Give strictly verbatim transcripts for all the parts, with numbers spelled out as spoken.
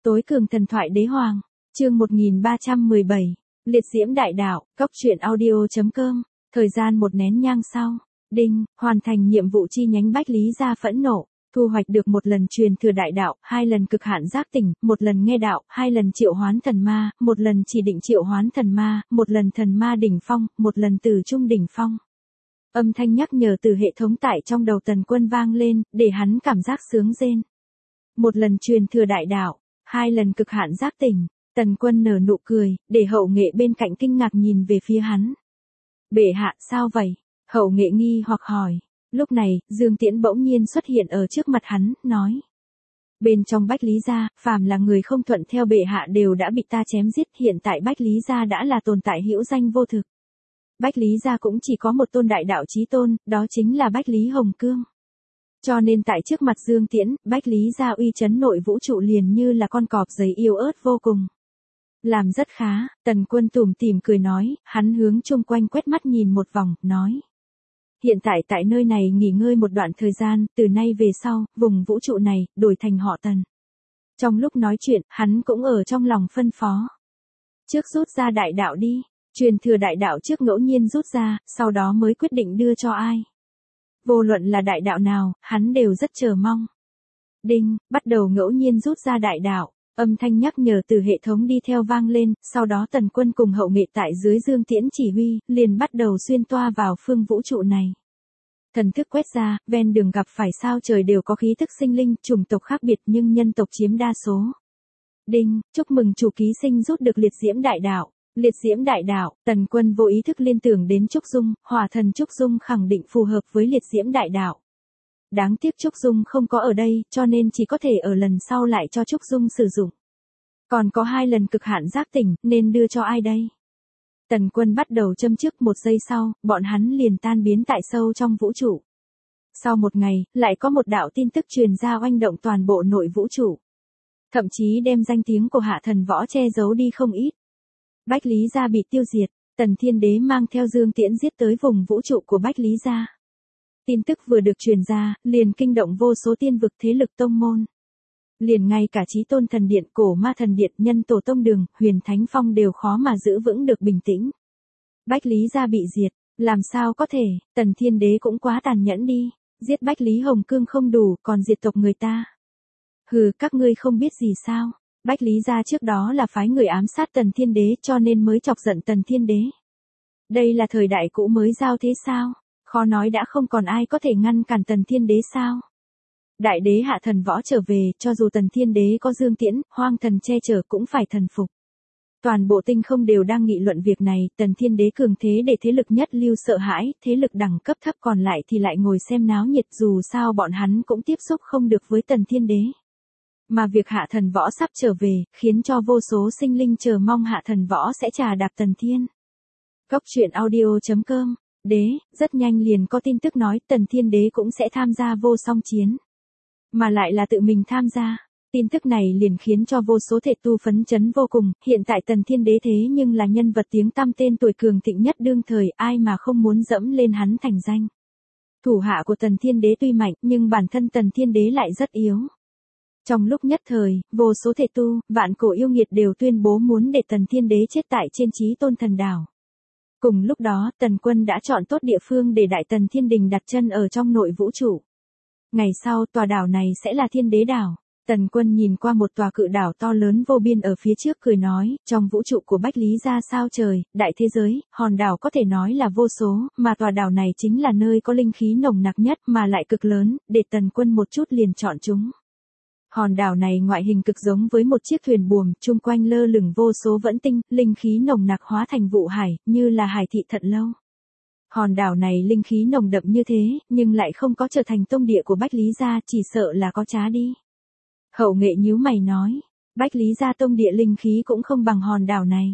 Tối cường thần thoại đế hoàng, chương một nghìn ba trăm mười bảy, liệt diễm đại đạo, cốc truyện audio.com, thời gian một nén nhang sau, đinh, hoàn thành nhiệm vụ chi nhánh Bách Lý gia phẫn nộ, thu hoạch được một lần truyền thừa đại đạo, hai lần cực hạn giác tỉnh, một lần nghe đạo, hai lần triệu hoán thần ma, một lần chỉ định triệu hoán thần ma, một lần thần ma đỉnh phong, một lần tử trung đỉnh phong. Âm thanh nhắc nhở từ hệ thống tại trong đầu Tần Quân vang lên, để hắn cảm giác sướng rên. Một lần truyền thừa đại đạo, hai lần cực hạn giác tỉnh, Tần Quân nở nụ cười, để hậu nghệ bên cạnh kinh ngạc nhìn về phía hắn. Bệ hạ sao vậy? Hậu nghệ nghi hoặc hỏi. Lúc này, Dương Tiễn bỗng nhiên xuất hiện ở trước mặt hắn, nói. Bên trong Bách Lý gia, phàm là người không thuận theo bệ hạ đều đã bị ta chém giết, hiện tại Bách Lý gia đã là tồn tại hữu danh vô thực. Bách Lý gia cũng chỉ có một tôn đại đạo chí tôn, đó chính là Bách Lý Hồng Cương. Cho nên tại trước mặt Dương Tiễn, Bách Lý gia uy chấn nội vũ trụ liền như là con cọp giấy yếu ớt vô cùng. Làm rất khá, Tần Quân tủm tỉm cười nói, hắn hướng chung quanh quét mắt nhìn một vòng, nói. Hiện tại tại nơi này nghỉ ngơi một đoạn thời gian, từ nay về sau, vùng vũ trụ này, đổi thành họ Tần. Trong lúc nói chuyện, hắn cũng ở trong lòng phân phó. Trước rút ra đại đạo đi, truyền thừa đại đạo trước ngẫu nhiên rút ra, sau đó mới quyết định đưa cho ai. Vô luận là đại đạo nào, hắn đều rất chờ mong. Đinh, bắt đầu ngẫu nhiên rút ra đại đạo, âm thanh nhắc nhở từ hệ thống đi theo vang lên, sau đó Tần Quân cùng hậu nghệ tại dưới Dương Tiễn chỉ huy, liền bắt đầu xuyên toa vào phương vũ trụ này. Thần thức quét ra, ven đường gặp phải sao trời đều có khí thức sinh linh, chủng tộc khác biệt nhưng nhân tộc chiếm đa số. Đinh, chúc mừng chủ ký sinh rút được liệt diễm đại đạo. Liệt diễm đại đạo, Tần Quân vô ý thức liên tưởng đến Trúc Dung, hỏa thần Trúc Dung khẳng định phù hợp với liệt diễm đại đạo. Đáng tiếc Trúc Dung không có ở đây, cho nên chỉ có thể ở lần sau lại cho Trúc Dung sử dụng. Còn có hai lần cực hạn giác tỉnh, nên đưa cho ai đây? Tần Quân bắt đầu châm trước, một giây sau, bọn hắn liền tan biến tại sâu trong vũ trụ. Sau một ngày, lại có một đạo tin tức truyền ra oanh động toàn bộ nội vũ trụ. Thậm chí đem danh tiếng của Hạ Thần Võ che giấu đi không ít. Bách Lý gia bị tiêu diệt, Tần Thiên Đế mang theo Dương Tiễn giết tới vùng vũ trụ của Bách Lý gia. Tin tức vừa được truyền ra, liền kinh động vô số tiên vực thế lực tông môn. Liền ngay cả Chí Tôn Thần Điện, Cổ Ma Thần Điện, Nhân Tổ Tông Đường, Huyền Thánh Phong đều khó mà giữ vững được bình tĩnh. Bách Lý gia bị diệt, làm sao có thể, Tần Thiên Đế cũng quá tàn nhẫn đi, giết Bách Lý Hồng Cương không đủ, còn diệt tộc người ta. Hừ, các ngươi không biết gì sao? Bách Lý gia trước đó là phái người ám sát Tần Thiên Đế cho nên mới chọc giận Tần Thiên Đế. Đây là thời đại cũ mới giao thế sao? Khó nói đã không còn ai có thể ngăn cản Tần Thiên Đế sao? Đại đế Hạ Thần Võ trở về, cho dù Tần Thiên Đế có Dương Tiễn, Hoang Thần che chở cũng phải thần phục. Toàn bộ tinh không đều đang nghị luận việc này, Tần Thiên Đế cường thế để thế lực nhất lưu sợ hãi, thế lực đẳng cấp thấp còn lại thì lại ngồi xem náo nhiệt, dù sao bọn hắn cũng tiếp xúc không được với Tần Thiên Đế. Mà việc Hạ Thần Võ sắp trở về, khiến cho vô số sinh linh chờ mong Hạ Thần Võ sẽ trà đạp Tần Thiên. Cốc truyện audio.com, đế, rất nhanh liền có tin tức nói Tần Thiên Đế cũng sẽ tham gia vô song chiến. Mà lại là tự mình tham gia. Tin tức này liền khiến cho vô số thể tu phấn chấn vô cùng, hiện tại Tần Thiên Đế thế nhưng là nhân vật tiếng tăm tên tuổi cường thịnh nhất đương thời, ai mà không muốn dẫm lên hắn thành danh. Thủ hạ của Tần Thiên Đế tuy mạnh, nhưng bản thân Tần Thiên Đế lại rất yếu. Trong lúc nhất thời, vô số thể tu, vạn cổ yêu nghiệt đều tuyên bố muốn để Tần Thiên Đế chết tại trên Chí Tôn Thần Đảo. Cùng lúc đó, Tần Quân đã chọn tốt địa phương để Đại Tần Thiên Đình đặt chân ở trong nội vũ trụ. Ngày sau, tòa đảo này sẽ là Thiên Đế đảo. Tần Quân nhìn qua một tòa cự đảo to lớn vô biên ở phía trước cười nói, trong vũ trụ của Bách Lý gia sao trời, đại thế giới, hòn đảo có thể nói là vô số, mà tòa đảo này chính là nơi có linh khí nồng nặc nhất mà lại cực lớn, để Tần Quân một chút liền chọn chúng. Hòn đảo này ngoại hình cực giống với một chiếc thuyền buồm, chung quanh lơ lửng vô số vẫn tinh, linh khí nồng nặc hóa thành vụ hải, như là hải thị Thận Lâu. Hòn đảo này linh khí nồng đậm như thế, nhưng lại không có trở thành tông địa của Bách Lý gia, chỉ sợ là có trá đi. Hậu nghệ nhíu mày nói, Bách Lý gia tông địa linh khí cũng không bằng hòn đảo này.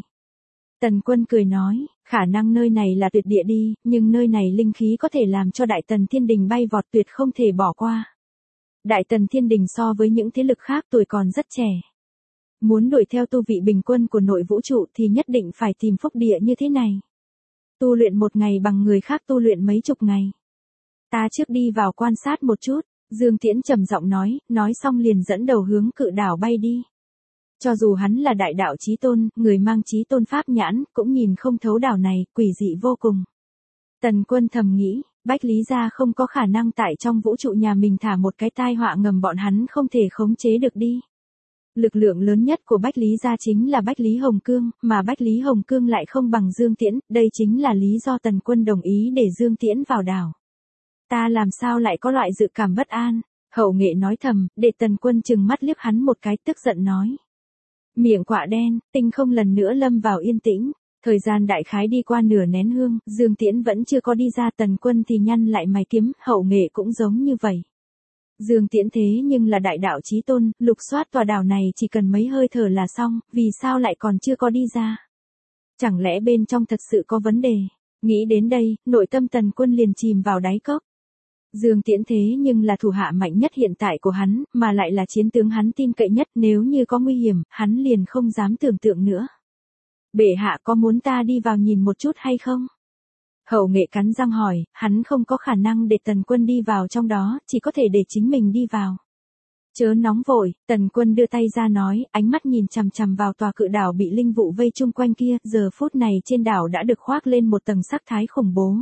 Tần Quân cười nói, khả năng nơi này là tuyệt địa đi, nhưng nơi này linh khí có thể làm cho Đại Tần Thiên Đình bay vọt, tuyệt không thể bỏ qua. Đại Tần Thiên Đình so với những thế lực khác tuổi còn rất trẻ. Muốn đuổi theo tu vị bình quân của nội vũ trụ thì nhất định phải tìm phúc địa như thế này. Tu luyện một ngày bằng người khác tu luyện mấy chục ngày. Ta trước đi vào quan sát một chút, Dương Tiễn trầm giọng nói, nói xong liền dẫn đầu hướng cự đảo bay đi. Cho dù hắn là đại đạo chí tôn, người mang chí tôn pháp nhãn, cũng nhìn không thấu đảo này, quỷ dị vô cùng. Tần Quân thầm nghĩ, Bách Lý gia không có khả năng tại trong vũ trụ nhà mình thả một cái tai họa ngầm bọn hắn không thể khống chế được đi. Lực lượng lớn nhất của Bách Lý gia chính là Bách Lý Hồng Cương, mà Bách Lý Hồng Cương lại không bằng Dương Tiễn, đây chính là lý do Tần Quân đồng ý để Dương Tiễn vào đảo. Ta làm sao lại có loại dự cảm bất an, Hậu Nghệ nói thầm, để Tần Quân chừng mắt liếc hắn một cái tức giận nói. Miệng quạ đen, tinh không lần nữa lâm vào yên tĩnh, thời gian đại khái đi qua nửa nén hương, Dương Tiễn vẫn chưa có đi ra, Tần Quân thì nhăn lại mày kiếm, Hậu Nghệ cũng giống như vậy. Dương Tiễn thế nhưng là đại đạo chí tôn, lục soát tòa đảo này chỉ cần mấy hơi thở là xong, vì sao lại còn chưa có đi ra? Chẳng lẽ bên trong thật sự có vấn đề? Nghĩ đến đây, nội tâm Tần Quân liền chìm vào đáy cốc. Dương Tiễn thế nhưng là thủ hạ mạnh nhất hiện tại của hắn, mà lại là chiến tướng hắn tin cậy nhất, nếu như có nguy hiểm, hắn liền không dám tưởng tượng nữa. Bệ hạ có muốn ta đi vào nhìn một chút hay không? Hậu Nghệ cắn răng hỏi, hắn không có khả năng để Tần Quân đi vào trong đó, chỉ có thể để chính mình đi vào. Chớ nóng vội, Tần Quân đưa tay ra nói, ánh mắt nhìn chằm chằm vào tòa cự đảo bị linh vụ vây chung quanh kia, giờ phút này trên đảo đã được khoác lên một tầng sắc thái khủng bố.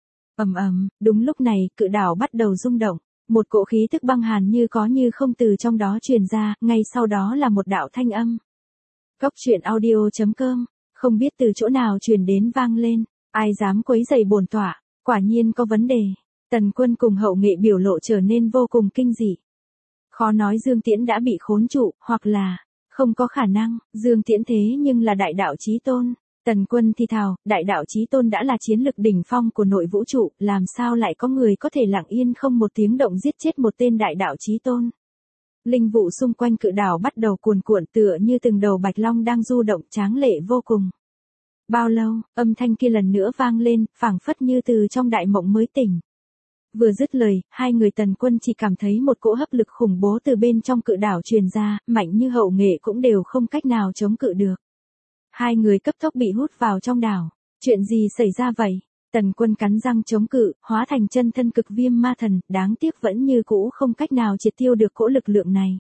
Ầm ầm, đúng lúc này, cự đảo bắt đầu rung động, một cỗ khí tức băng hàn như có như không từ trong đó truyền ra, ngay sau đó là một đạo thanh âm. Cốc truyện audio chấm com, không biết từ chỗ nào truyền đến vang lên, ai dám quấy rầy bổn tọa, quả nhiên có vấn đề. Tần Quân cùng Hậu Nghệ biểu lộ trở nên vô cùng kinh dị. Khó nói Dương Tiễn đã bị khốn trụ, hoặc là, không có khả năng, Dương Tiễn thế nhưng là đại đạo chí tôn. Tần Quân thì thào, đại đạo chí tôn đã là chiến lực đỉnh phong của nội vũ trụ, làm sao lại có người có thể lặng yên không một tiếng động giết chết một tên đại đạo chí tôn. Linh vụ xung quanh cự đảo bắt đầu cuồn cuộn tựa như từng đầu bạch long đang du động, tráng lệ vô cùng. Bao lâu, âm thanh kia lần nữa vang lên, phảng phất như từ trong đại mộng mới tỉnh. Vừa dứt lời, hai người Tần Quân chỉ cảm thấy một cỗ hấp lực khủng bố từ bên trong cự đảo truyền ra, mạnh như Hậu Nghệ cũng đều không cách nào chống cự được. Hai người cấp tốc bị hút vào trong đảo. Chuyện gì xảy ra vậy? Tần Quân cắn răng chống cự, hóa thành chân thân cực viêm ma thần, đáng tiếc vẫn như cũ không cách nào triệt tiêu được cỗ lực lượng này.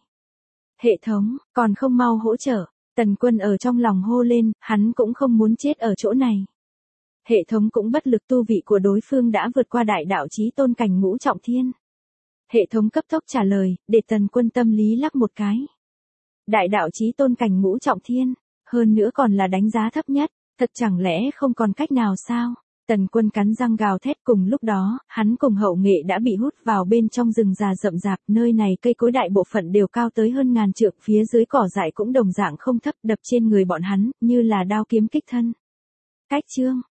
Hệ thống, còn không mau hỗ trợ. Tần Quân ở trong lòng hô lên, hắn cũng không muốn chết ở chỗ này. Hệ thống cũng bất lực, tu vị của đối phương đã vượt qua đại đạo chí tôn cảnh ngũ trọng thiên. Hệ thống cấp tốc trả lời, để Tần Quân tâm lý lắc một cái. Đại đạo chí tôn cảnh ngũ trọng thiên, hơn nữa còn là đánh giá thấp nhất, thật chẳng lẽ không còn cách nào sao? Tần Quân cắn răng gào thét, cùng lúc đó, hắn cùng Hậu Nghệ đã bị hút vào bên trong rừng già rậm rạp, nơi này cây cối đại bộ phận đều cao tới hơn ngàn trượng, phía dưới cỏ dại cũng đồng dạng không thấp, đập trên người bọn hắn, như là đao kiếm kích thân. Cách chương